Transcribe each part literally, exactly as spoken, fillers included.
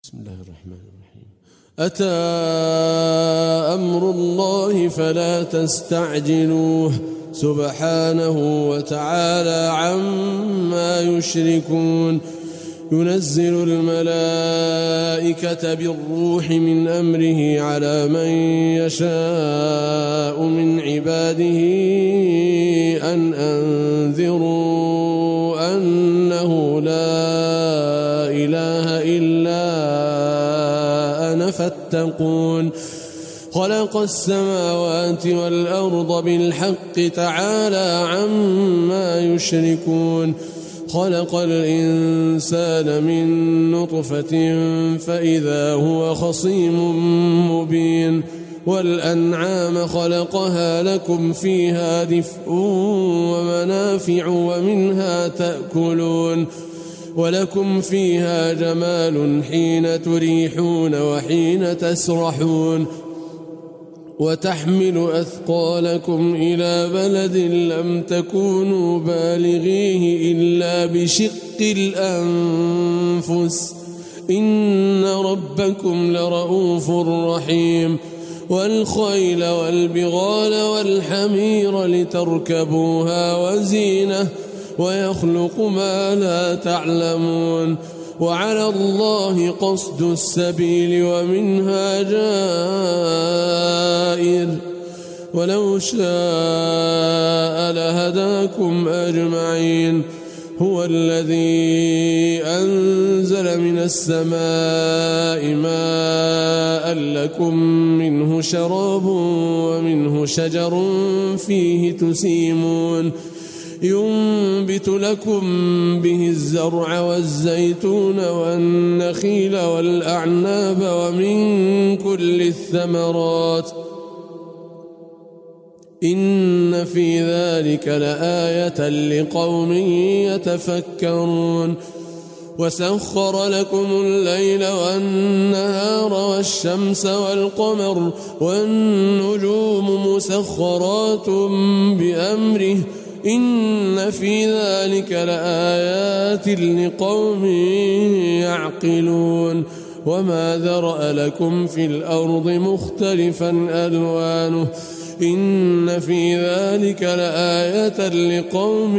بسم الله الرحمن الرحيم. أتى أمر الله فلا تستعجلوه سبحانه وتعالى عما يشركون. ينزل الملائكة بالروح من أمره على من يشاء من عباده أن أنذروا أنه لا إله إلا أنا فاتقون. خلق السماوات والأرض بالحق تعالى عما يشركون. خلق الإنسان من نطفة فإذا هو خصيم مبين. والأنعام خلقها لكم فيها دفء ومنافع ومنها تأكلون ولكم فيها جمال حين تريحون وحين تسرحون وتحمل أثقالكم إلى بلد لم تكونوا بالغيه إلا بشق الأنفس إن ربكم لرؤوف رحيم. والخيل والبغال والحمير لتركبوها وزينة ويخلق ما لا تعلمون. وعلى الله قصد السبيل ومنها جائر ولو شاء لهداكم أجمعين. هو الذي أنزل من السماء ماء لكم منه شراب ومنه شجر فيه تسيمون. ينبت لكم به الزرع والزيتون والنخيل والأعناب ومن كل الثمرات إن في ذلك لآية لقوم يتفكرون. وسخر لكم الليل والنهار والشمس والقمر والنجوم مسخرات بأمره إن في ذلك لآيات لقوم يعقلون. وما ذرأ لكم في الأرض مختلفا ألوانه إن في ذلك لآية لقوم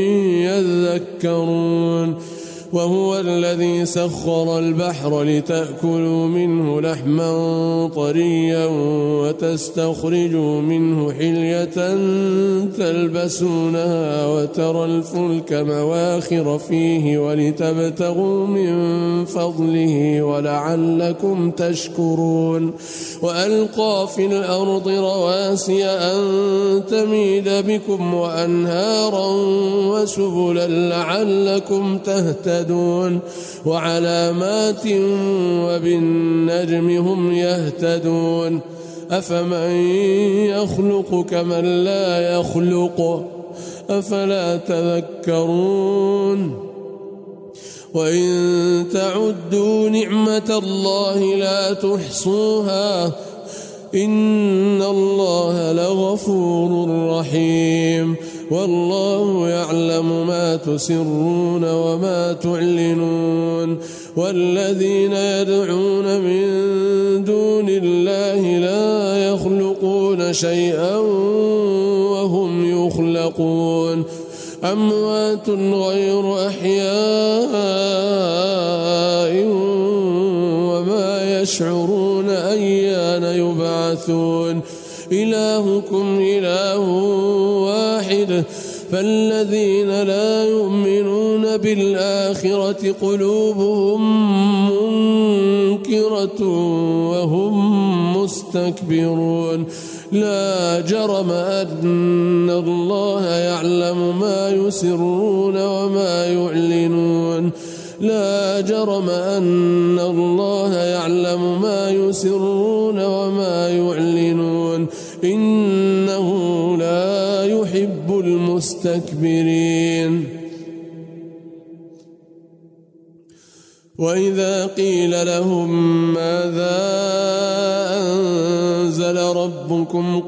يذكرون. وهو الذي سخر البحر لتأكلوا منه لحما طريا وتستخرجوا منه حلية تلبسونها وترى الفلك مواخر فيه ولتبتغوا من فضله ولعلكم تشكرون. وألقى في الأرض رواسي أن تميد بكم وأنهارا وسبلا لعلكم تهتدون. وعلامات وبالنجم هم يهتدون. أفمن يخلق كمن لا يخلق أفلا تذكرون. وإن تعدوا نعمة الله لا تحصوها إن الله لغفور رحيم. والله يعلم ما تسرون وما تعلنون. والذين يدعون من دون الله لا يخلقون شيئا وهم يخلقون. أموات غير أحياء وما يشعرون أيان يبعثون. إلهكم إله واحد فالذين لا يؤمنون بالآخرة قلوبهم منكرة وهم مستكبرون. لا جرم أن الله يعلم ما يسرون وما يعلنون. لا جرم أن الله يعلم ما يسرون وما يعلنون إنه لا يحب المستكبرين. وإذا قيل لهم ماذا أنزل ربكم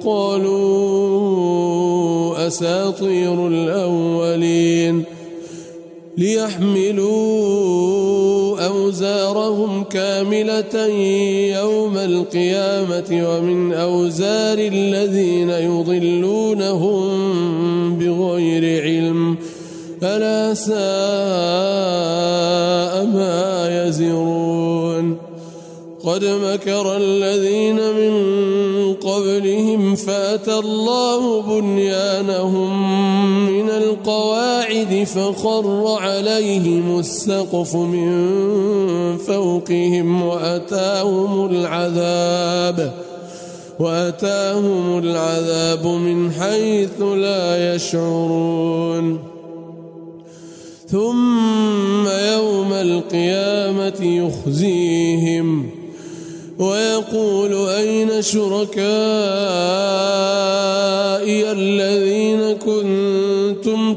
قالوا أساطير الأولين ليحملوا أوزارهم كاملة يوم القيامة ومن أوزار الذين يضلونهم بغير علم ألا ساء ما يزرون قد مكر الذين من قبلهم فأتى الله بنيانهم من القواعد فخر عليهم السقف من فوقهم وأتاهم العذاب وأتاهم العذاب من حيث لا يشعرون ثم يوم القيامة يخزيهم ويقول أين شركائي الذين كنتم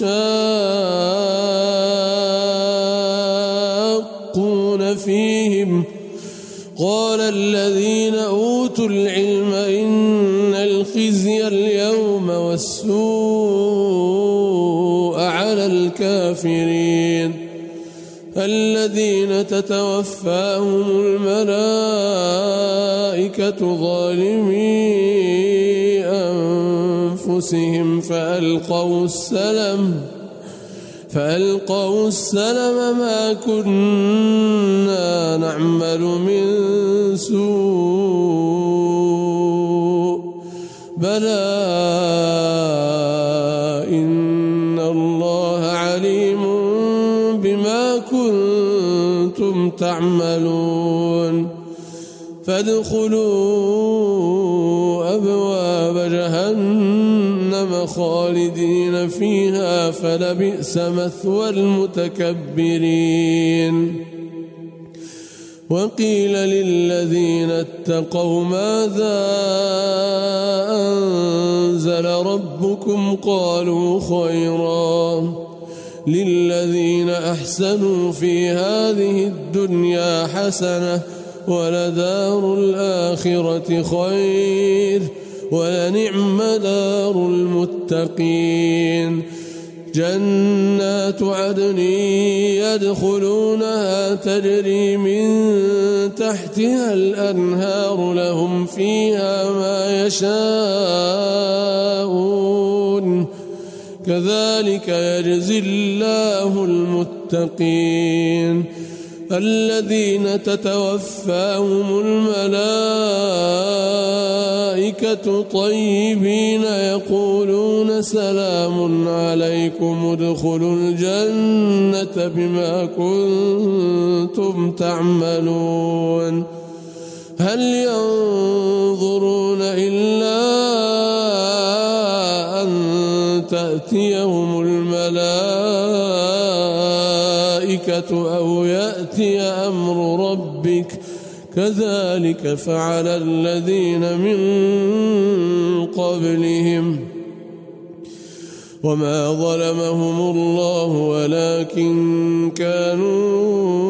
تشاقون فيهم قال الذين أوتوا العلم إن الخزي اليوم والسوء على الكافرين الذين تتوفاهم الملائكة ظالمي أنفسهم فألقوا السلم فألقوا السلم ما كنا نعمل من سوء بلى إن الله عليم بما كنتم تعملون فادخلوا أبواب جهنم خالدين فيها فلبئس مثوى المتكبرين وقيل للذين اتقوا ماذا أنزل ربكم قالوا خيرا للذين أحسنوا في هذه الدنيا حسنة ولدار الآخرة خير ولنعم دار المتقين جنات عدن يدخلونها تجري من تحتها الأنهار لهم فيها ما يشاءون كذلك يجزي الله المتقين الذين تتوفاهم الملائكة طيبين يقولون سلام عليكم ادخلوا الجنة بما كنتم تعملون هل ينظرون إلا أن تأتيهم الملائكة أو يأتي أمر ربك كذلك فعل الذين من قبلهم وما ظلمهم الله ولكن كانوا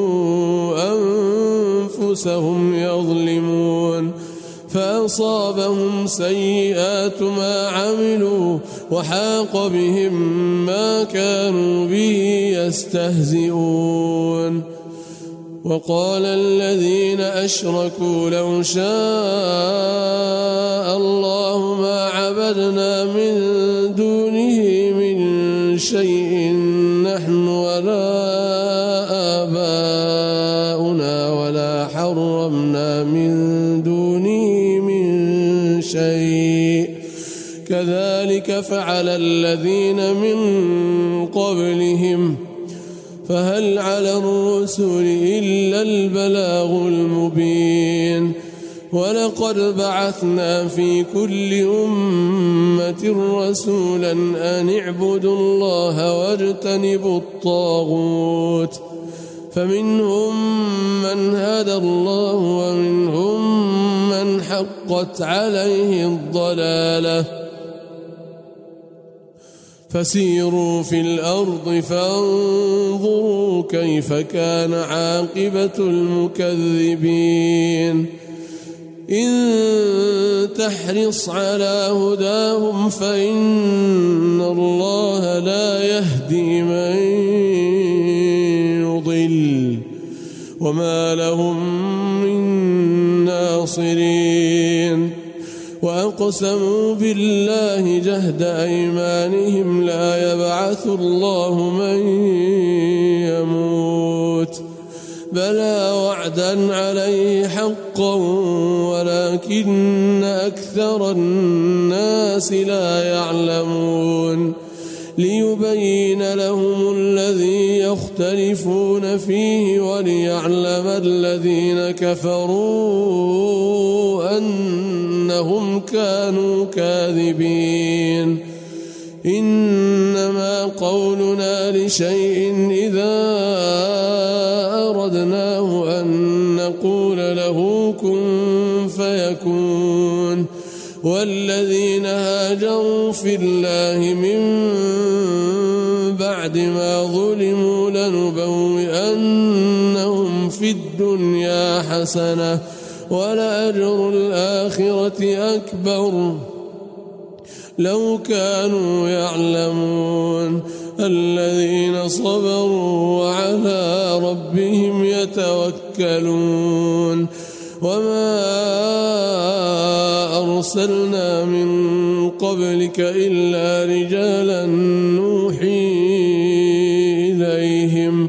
أنفسهم يظلمون فأصابهم سيئات ما عملوا وحاق بهم ما كانوا به يستهزئون وقال الذين أشركوا لو شاء الله ما عبدنا من دونه من شيء نحن ولا آباؤنا ولا حرمنا من دونه من شيء كذلك فعل الذين من قبلهم فهل على الرسل إلا البلاغ المبين ولقد بعثنا في كل أمة رسولا أن اعبدوا الله واجتنبوا الطاغوت فمنهم من هدى الله ومنهم من حقت عليه الضلالة فسيروا في الأرض فانظروا كيف كان عاقبة المكذبين إن تحرص على هداهم فإن الله لا يهدي من يضل وما لهم من ناصرين وأقسموا بالله جهد أيمانهم لا يبعث الله من يموت بلى وعدا عليه حقا ولكن أكثر الناس لا يعلمون ليبين لهم الذي يختلفون فيه وليعلم الذين كفروا أنهم كانوا كاذبين إنما قولنا لشيء إذا أردناه أن نقول له كن فيكون والذين هاجروا في الله من بعد ما ظلموا لنبوئنهم في الدنيا حسنة ولأجر الآخرة أكبر لو كانوا يعلمون الذين صبروا وعلى ربهم يتوكلون وما أرسلنا من قبلك إلا رجالا نوحي إليهم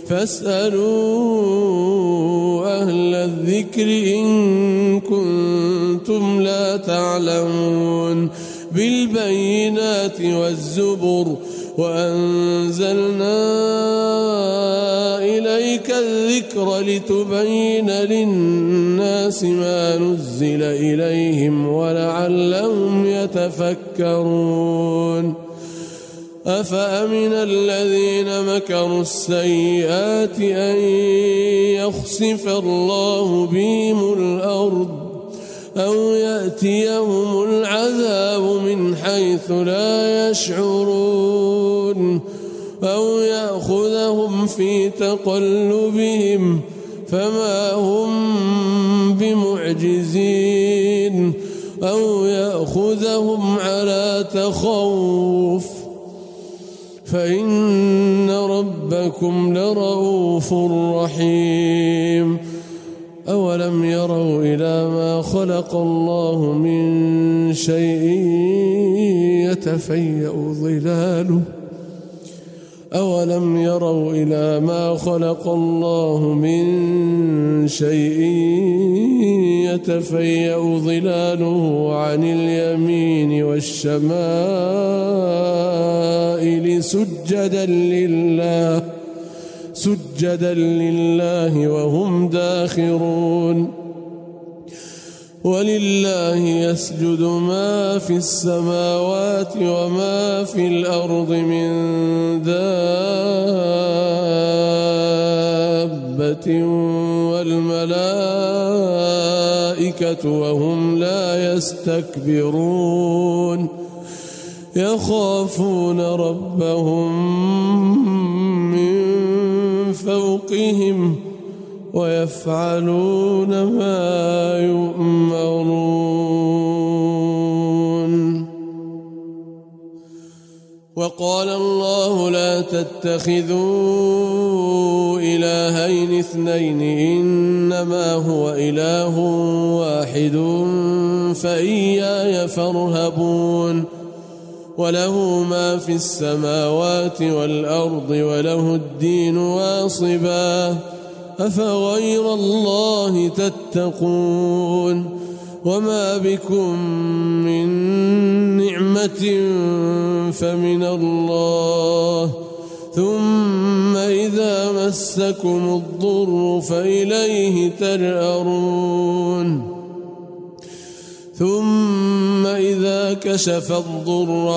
فاسألوا أهل الذكر إن كنتم لا تعلمون بالبينات والزبر وأنزلنا إليك الذكر لتبين للناس ما نزل إليهم ولعلهم يتفكرون أفأمن الذين مكروا السيئات أن يخسف الله بهم الأرض أو يأتيهم العذاب من حيث لا يشعرون أو يأخذهم في تقلبهم فما هم بمعجزين أو يأخذهم على تخوف فإن ربكم لرؤوف رحيم أولم يروا إلى ما خلق الله من شيء يتفيأ ظلاله أولم يروا إلى ما خلق الله من شيء يتفيأ ظلاله عن اليمين والشمائل سجدا لله سجدا لله وهم داخرون ولله يسجد ما في السماوات وما في الأرض من دابة والملائكة وهم لا يستكبرون يخافون ربهم من فوقهم ويفعلون ما يؤمرون وقال الله لا تتخذوا إلهين اثنين إنما هو إله واحد فإياي فارهبون وله ما في السماوات والأرض وله الدين واصبا أفغير الله تتقون وما بكم من نعمة فمن الله ثم إذا مسكم الضر فإليه تجأرون ثم إذا كشف الضر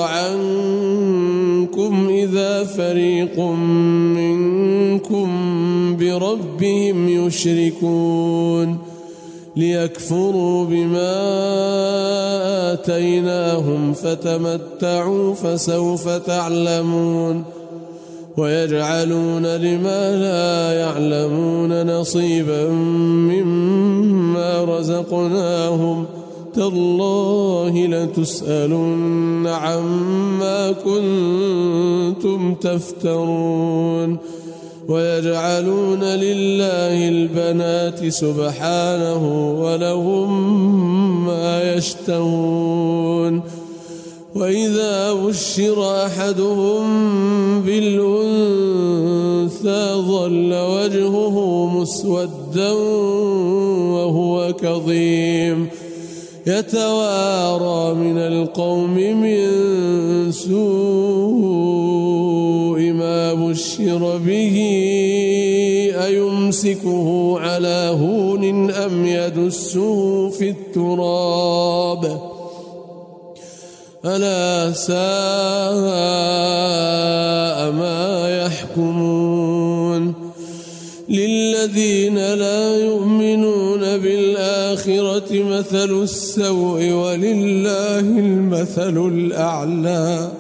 عنكم إذا فريق منكم بربهم يشركون ليكفروا بما آتيناهم فتمتعوا فسوف تعلمون ويجعلون لما لا يعلمون نصيبا مما رزقناهم تالله لتسألن عما كنتم تفترون ويجعلون لله البنات سبحانه ولهم ما يشتهون وإذا بشر أحدهم بالأنثى ظل وجهه مسودا وهو كظيم يتوارى من القوم من سوء ما بشر به أيمسكه على هون أم يدسه في التراب ألا ساء ما يحكمون للذين لا يؤمنون بالآخرة مثل السوء ولله المثل الأعلى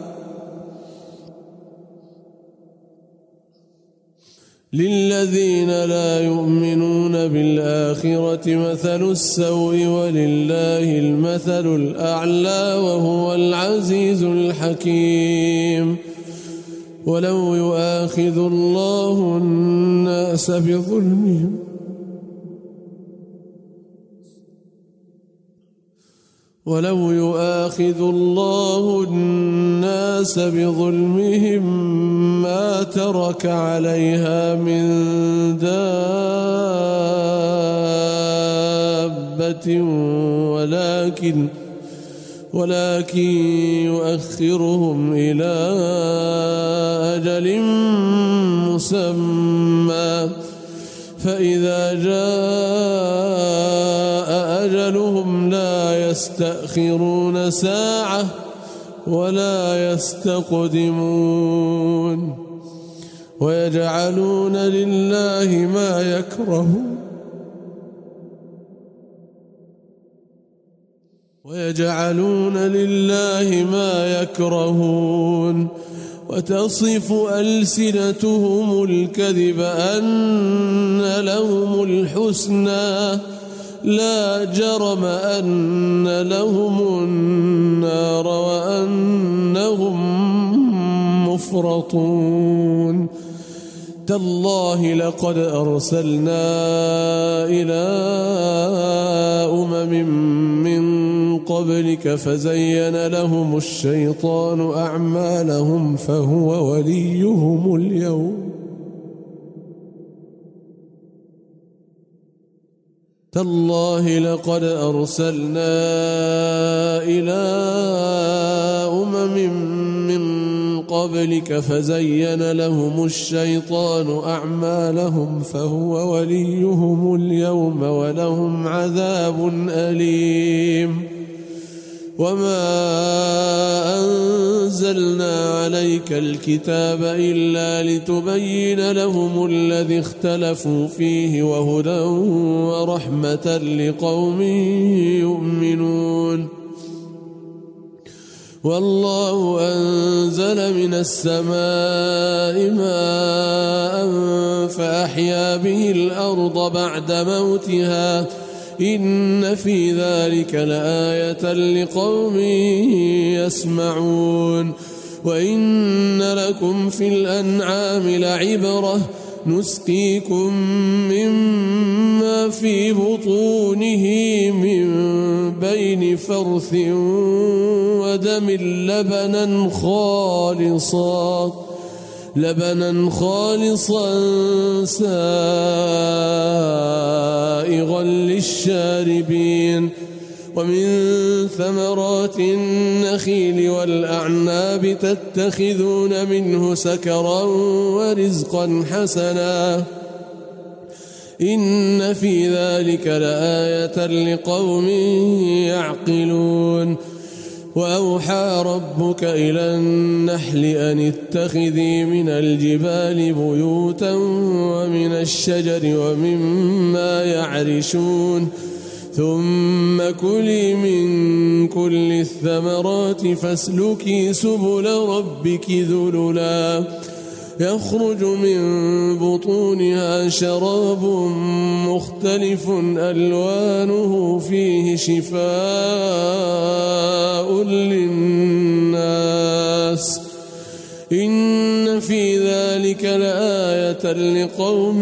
للذين لا يؤمنون بالآخرة مثل السوء ولله المثل الأعلى وهو العزيز الحكيم ولو يؤاخذ الله الناس بظلمهم ولو يؤاخذ الله الناس بظلمهم ما ترك عليها من دابة ولكن ولكن يؤخرهم إلى أجل مسمى فإذا جاء أجلهم لا يستأخرون ساعة ولا يستقدمون ويجعلون لله ما يكرهون ويجعلون لله ما يكرهون وتصف ألسنتهم الكذب أن لهم الحسنى لا جرم أن لهم النار وأنهم مفرطون تالله لقد أرسلنا إلى أمم من قبلك فزين لهم الشيطان أعمالهم فهو وليهم اليوم تالله لقد أرسلنا إلى أمم من قبلك فزين لهم الشيطان أعمالهم فهو وليهم اليوم ولهم عذاب أليم وما أنزلنا عليك الكتاب إلا لتبين لهم الذي اختلفوا فيه وهدى ورحمة لقوم يؤمنون والله أنزل من السماء ماء فأحيا به الأرض بعد موتها إن في ذلك لآية لقوم يسمعون وإن لكم في الأنعام لعبرة نسقيكم مما في بطونه من بين فرث ودم لبنا خالصا لبنا خالصا سائغا للشاربين ومن ثمرات النخيل والأعناب تتخذون منه سكرا ورزقا حسنا إن في ذلك لآية لقوم يعقلون وأوحى ربك إلى النحل أن اتخذي من الجبال بيوتا ومن الشجر ومما يعرشون ثم كلي من كل الثمرات فاسلكي سبل ربك ذللا يخرج من بطونها شراب مختلف ألوانه فيه شفاء للناس إن في ذلك لآية لقوم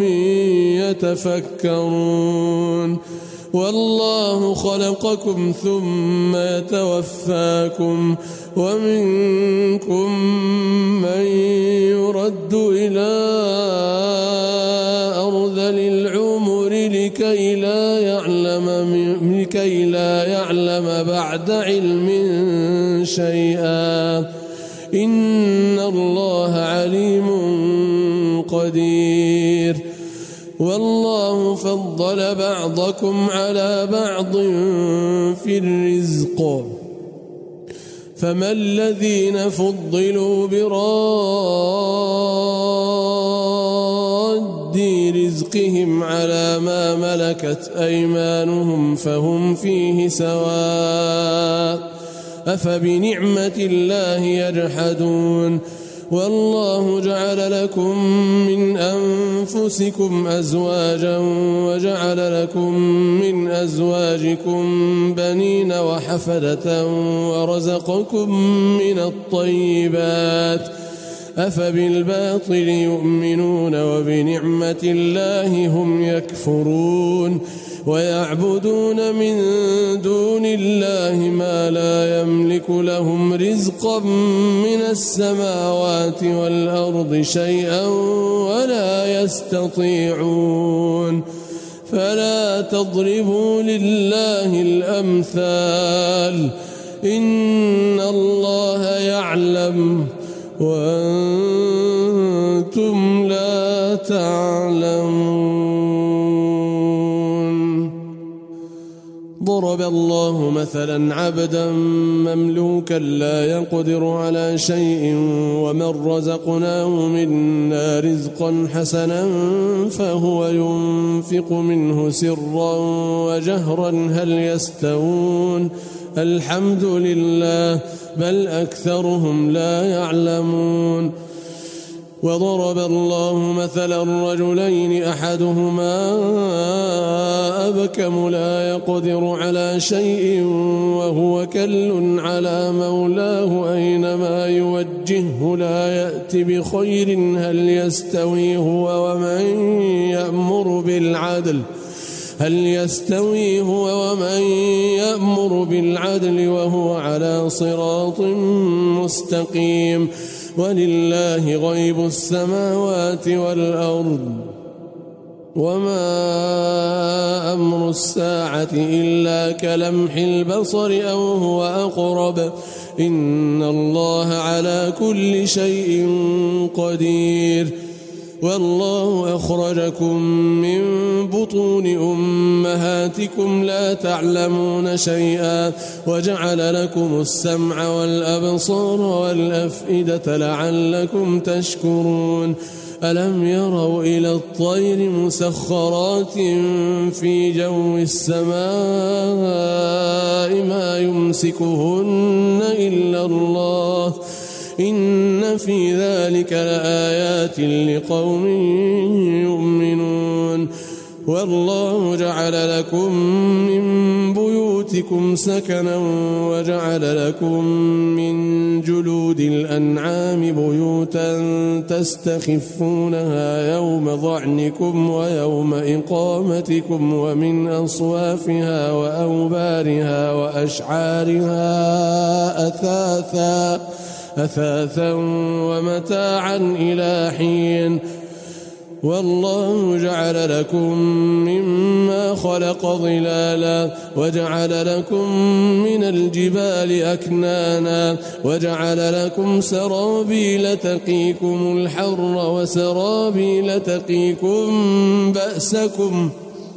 يتفكرون والله خلقكم ثم يتوفاكم ومنكم من يرد إلى أرذل العمر لكي لا يعلم لكي لا يعلم بعد علم شيئا إن الله عليم قدير والله فضل بعضكم على بعض في الرزق فما الذين فضلوا براد رزقهم على ما ملكت أيمانهم فهم فيه سواء أفبنعمة الله يجحدون والله جعل لكم من أنفسكم أزواجا وجعل لكم من أزواجكم بنين وحفدة ورزقكم من الطيبات أفبالباطل يؤمنون وبنعمة الله هم يكفرون ويعبدون من دون الله ما لا يملك لهم رزقا من السماوات والأرض شيئا ولا يستطيعون فلا تضربوا لله الأمثال إن الله يعلم وأنتم لا تعلمون. ضرب الله مثلا عبدا مملوكا لا يقدر على شيء ومن رزقناه منا رزقا حسنا فهو ينفق منه سرا وجهرا هل يستوون الحمد لله بل أكثرهم لا يعلمون. وضرب الله مثلا رجلين أحدهما أبكم لا يقدر على شيء وهو كل على مولاه أينما يوجهه لا يأت بخير هل يستوي هو ومن يأمر بالعدل هل يستوي هو ومن يأمر بالعدل وهو على صراط مستقيم ولله غيب السماوات والأرض وما أمر الساعة إلا كلمح البصر أو هو أقرب إن الله على كل شيء قدير. والله أخرجكم من بطون أمهاتكم لا تعلمون شيئا وجعل لكم السمع والأبصار والأفئدة لعلكم تشكرون. ألم يروا إلى الطير مسخرات في جو السماء ما يمسكهن إلا الله إن في ذلك لآيات لقوم يؤمنون. والله جعل لكم من بيوتكم سكنا وجعل لكم من جلود الأنعام بيوتا تستخفونها يوم ظعنكم ويوم إقامتكم ومن أصوافها وأوبارها وأشعارها أثاثا أثاثا ومتاعا إلى حين. والله جعل لكم مما خلق ظلالا وجعل لكم من الجبال أكنانا وجعل لكم سرابيل تقيكم الحر وسرابيل تقيكم بأسكم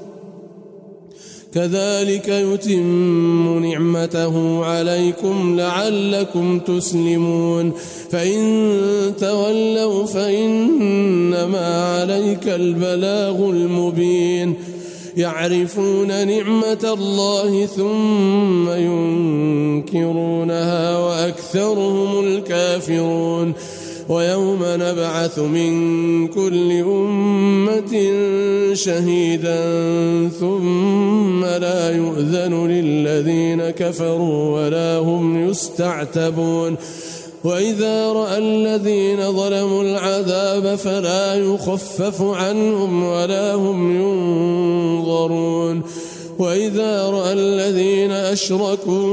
كذلك يتم نعمته عليكم لعلكم تسلمون. فإن تولوا فإنما عليك البلاغ المبين. يعرفون نعمة الله ثم ينكرونها وأكثرهم الكافرون. ويوم نبعث من كل أمة شهيدا ثم لا يؤذن للذين كفروا ولا هم يستعتبون. وإذا رأى الذين ظلموا العذاب فلا يخفف عنهم ولا هم ينظرون وإذا رأى الذين أشركوا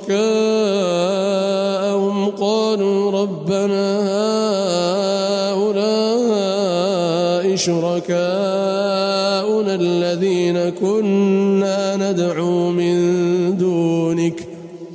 شركاءهم قالوا ربنا هؤلاء شركاؤنا الذين كنا ندعو من دونك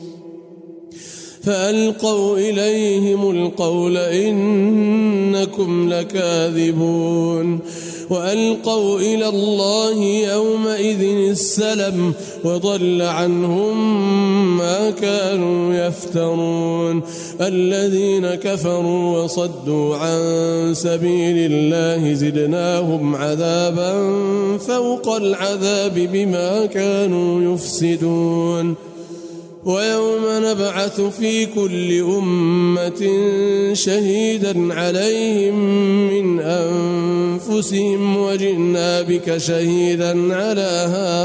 فألقوا إليهم القول إنكم لكاذبون وألقوا إلى الله يومئذ السلم وضل عنهم ما كانوا يفترون الذين كفروا وصدوا عن سبيل الله زدناهم عذابا فوق العذاب بما كانوا يفسدون ويوم نبعث في كل أمة شهيدا عليهم من أنفسهم وجئنا بك شهيدا على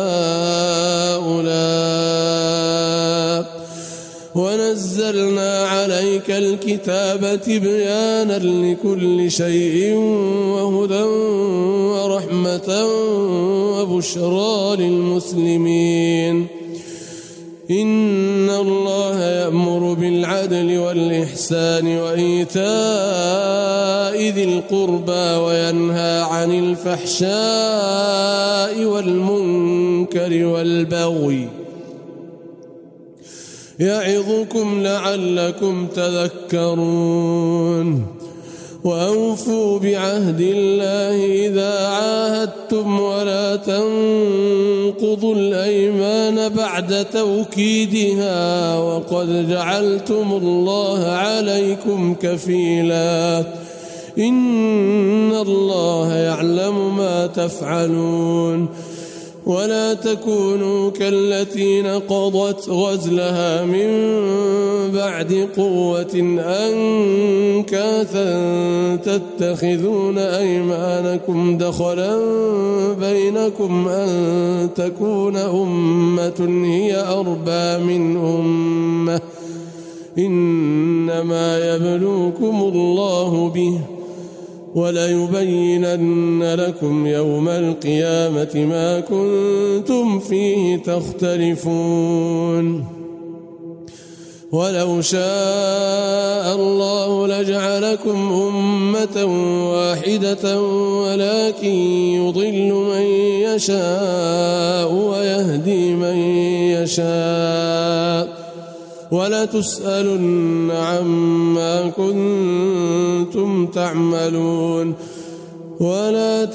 هؤلاء ونزلنا عليك الكتاب تبيانا لكل شيء وهدى ورحمة وبشرى للمسلمين إن الله يأمر بالعدل والإحسان وإيتاء ذي القربى وينهى عن الفحشاء والمنكر والبغي يعظكم لعلكم تذكرون وأوفوا بعهد الله إذا عاهدتم ولا تنقضوا الأيمان بعد توكيدها وقد جعلتم الله عليكم كفيلا إن الله يعلم ما تفعلون ولا تكونوا كالتي نقضت غزلها من بعد قوة أنكاثا تتخذون أيمانكم دخلا بينكم أن تكون أمة هي أربى من أمة إنما يبلوكم الله به وليبينن لكم يوم القيامة ما كنتم فيه تختلفون ولو شاء الله لجعلكم أمة واحدة ولكن يضل من يشاء ويهدي من يشاء ولتسألن عما كنتم تعملون ولا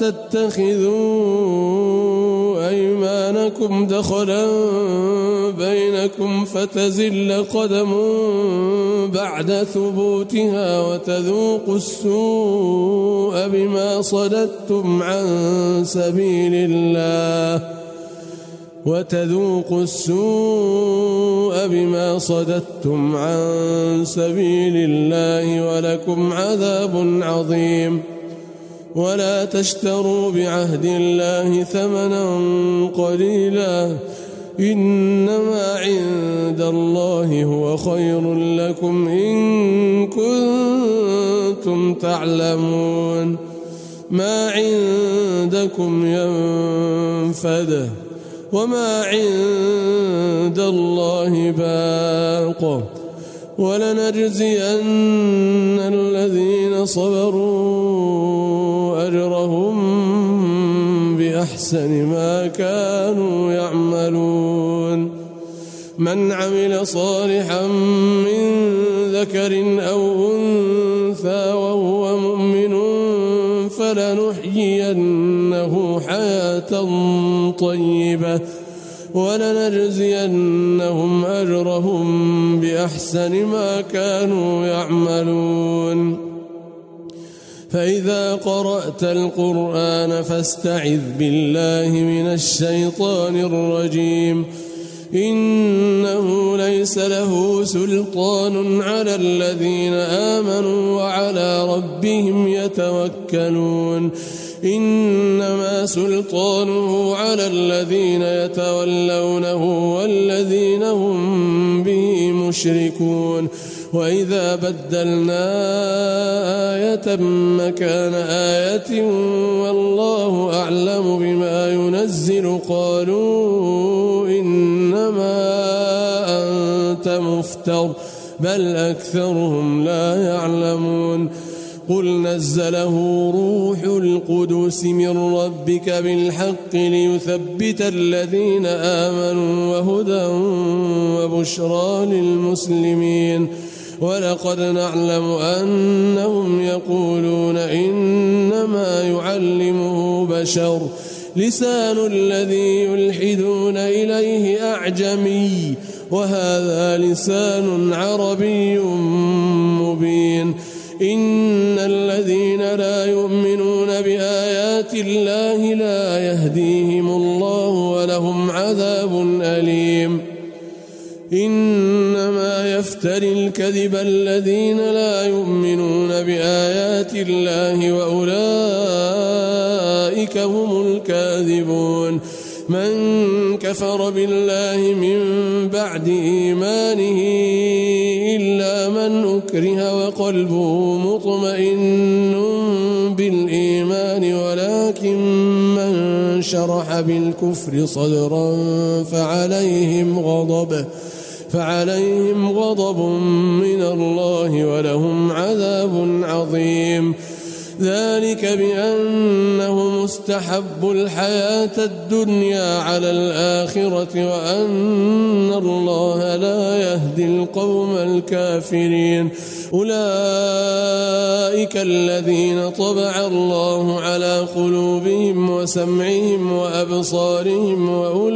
تتخذوا أيمانكم دخلا بينكم فتزل قدم بعد ثبوتها وتذوقوا السوء بما صددتم عن سبيل الله وتذوقوا السوء بما صددتم عن سبيل الله ولكم عذاب عظيم ولا تشتروا بعهد الله ثمنا قليلا إنما عند الله هو خير لكم إن كنتم تعلمون ما عندكم ينفد وما عند الله باق ولنجزين الذين صبروا أجرهم بأحسن ما كانوا يعملون من عمل صالحا من ذكر أو أنثى وهو مؤمن فلنحيينه حياة طيبة ولنجزينهم أجرهم بأحسن ما كانوا يعملون فإذا قرأت القرآن فاستعذ بالله من الشيطان الرجيم إنه ليس له سلطان على الذين آمنوا وعلى ربهم يتوكلون إنما سلطانه على الذين يتولونه والذين هم به مشركون وإذا بدلنا آية مكان آية والله أعلم بما ينزل قالوا إنما أنت مفتر بل أكثرهم لا يعلمون قل نزله روح القدس من ربك بالحق ليثبت الذين آمنوا وهدى وبشرى للمسلمين ولقد نعلم أنهم يقولون إنما يعلمه بشر لسان الذي يلحدون إليه أعجمي وهذا لسان عربي مبين إن الذين لا يؤمنون بآيات الله لا يهديهم الله ولهم عذاب أليم إنما يفتري الكذب الذين لا يؤمنون بآيات الله وأولئك هم الكاذبون من كفر بالله من بعد إيمانه إلا من أكره وقلبه مطمئن بالإيمان ولكن من شرح بالكفر صدرا فعليهم غضب فعليهم غضب من الله ولهم عذاب عظيم ذلك بأنهم استحبوا الحياة الدنيا على الآخرة وأن الله لا يهدي القوم الكافرين أولئك الذين طبع الله على قلوبهم وسمعهم وأبصارهم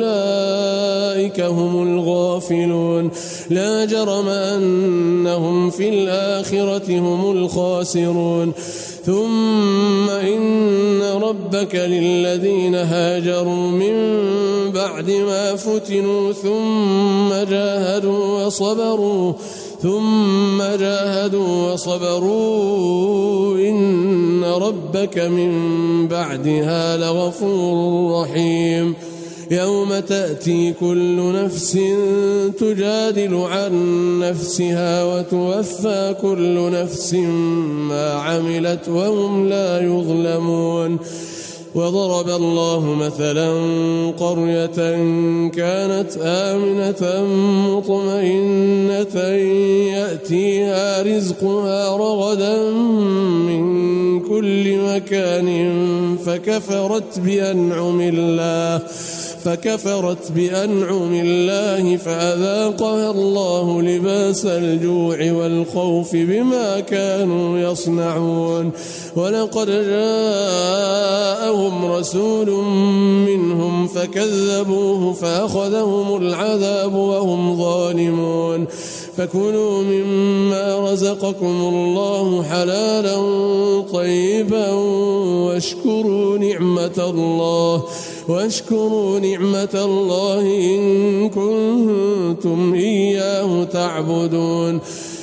وأولئك هم الغافلون لا جرم أنهم في الآخرة هم الخاسرون ثم إن ربك للذين هاجروا من بعد ما فتنوا ثم جاهدوا وصبروا ثم جاهدوا وصبروا إن ربك من بعدها لغفور رحيم يوم تأتي كل نفس تجادل عن نفسها وتوفى كل نفس ما عملت وهم لا يظلمون وضرب الله مثلا قرية كانت آمنة مطمئنة يأتيها رزقها رغدا من كل مكان فكفرت بأنعم الله فكفرت بأنعم الله فأذاقها الله لباس الجوع والخوف بما كانوا يصنعون ولقد جاءهم رسول منهم فكذبوه فأخذهم العذاب وهم ظالمون فكلوا مما رزقكم الله حلالا طيبا واشكروا نعمة الله واشكروا نعمة الله إن كنتم إياه تعبدون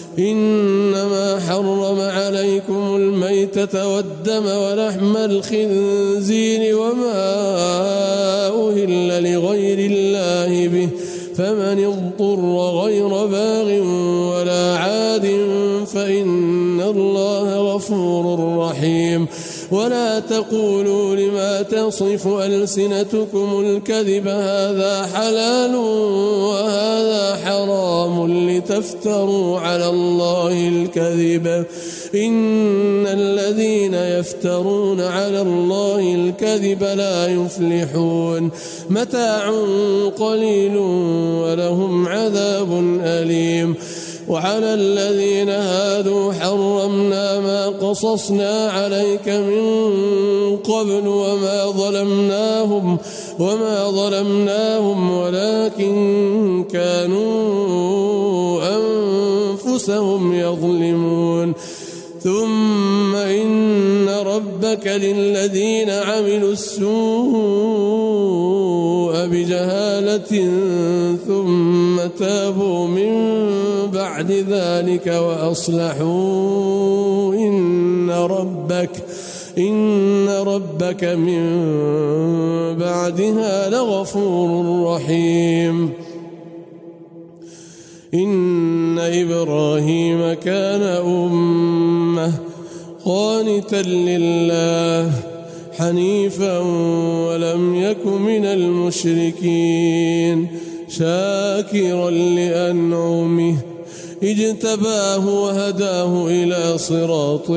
إنما حرم عليكم الميتة والدم ولحم الخنزير وما أهل لغير الله به فمن اضطر غير باغ ولا عاد فإن الله غفور رحيم ولا تقولوا لما تصف ألسنتكم الكذب هذا حلال وهذا حرام لتفتروا على الله الكذب إن الذين يفترون على الله الكذب لا يفلحون متاع قليل ولهم عذاب أليم وعلى الذين هادوا حرمنا ما قصصنا عليك من قبل وما ظلمناهم وما ظلمناهم ولكن كانوا أنفسهم يظلمون ثم إن ربك للذين عملوا السوء بجهالة ثم تابوا من بعد ذلك وأصلحوا إن ربك إن ربك من بعدها لغفور رحيم إن إبراهيم كان أمة قانتا لله حنيفا ولم يك من المشركين شاكرا لأنعمه اجتباه وهداه إلى صراط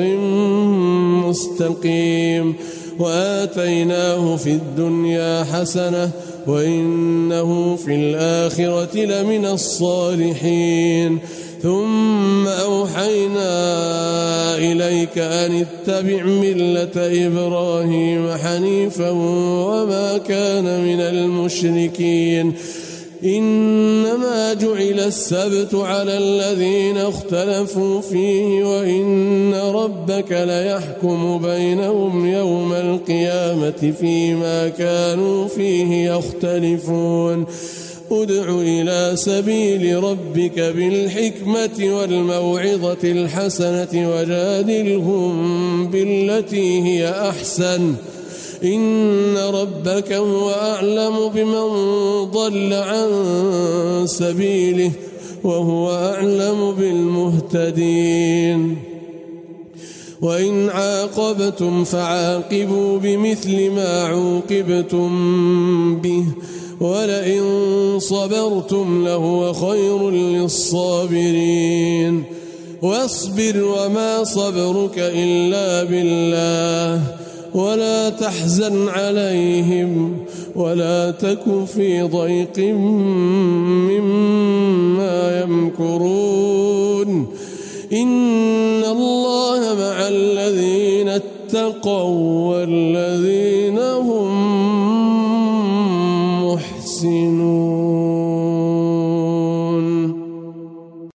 مستقيم وآتيناه في الدنيا حسنة وإنه في الآخرة لمن الصالحين ثم أوحينا إليك أن اتبع ملة إبراهيم حنيفا وما كان من المشركين إنما جعل السبت على الذين اختلفوا فيه وإن ربك ليحكم بينهم يوم القيامة فيما كانوا فيه يختلفون ادع إلى سبيل ربك بالحكمة والموعظة الحسنة وجادلهم بالتي هي أحسن إن ربك هو أعلم بمن ضل عن سبيله وهو أعلم بالمهتدين وإن عاقبتم فعاقبوا بمثل ما عوقبتم به ولئن صبرتم لهو خير للصابرين واصبر وما صبرك إلا بالله ولا تحزن عليهم ولا تك في ضيق مما يمكرون إن الله مع الذين اتقوا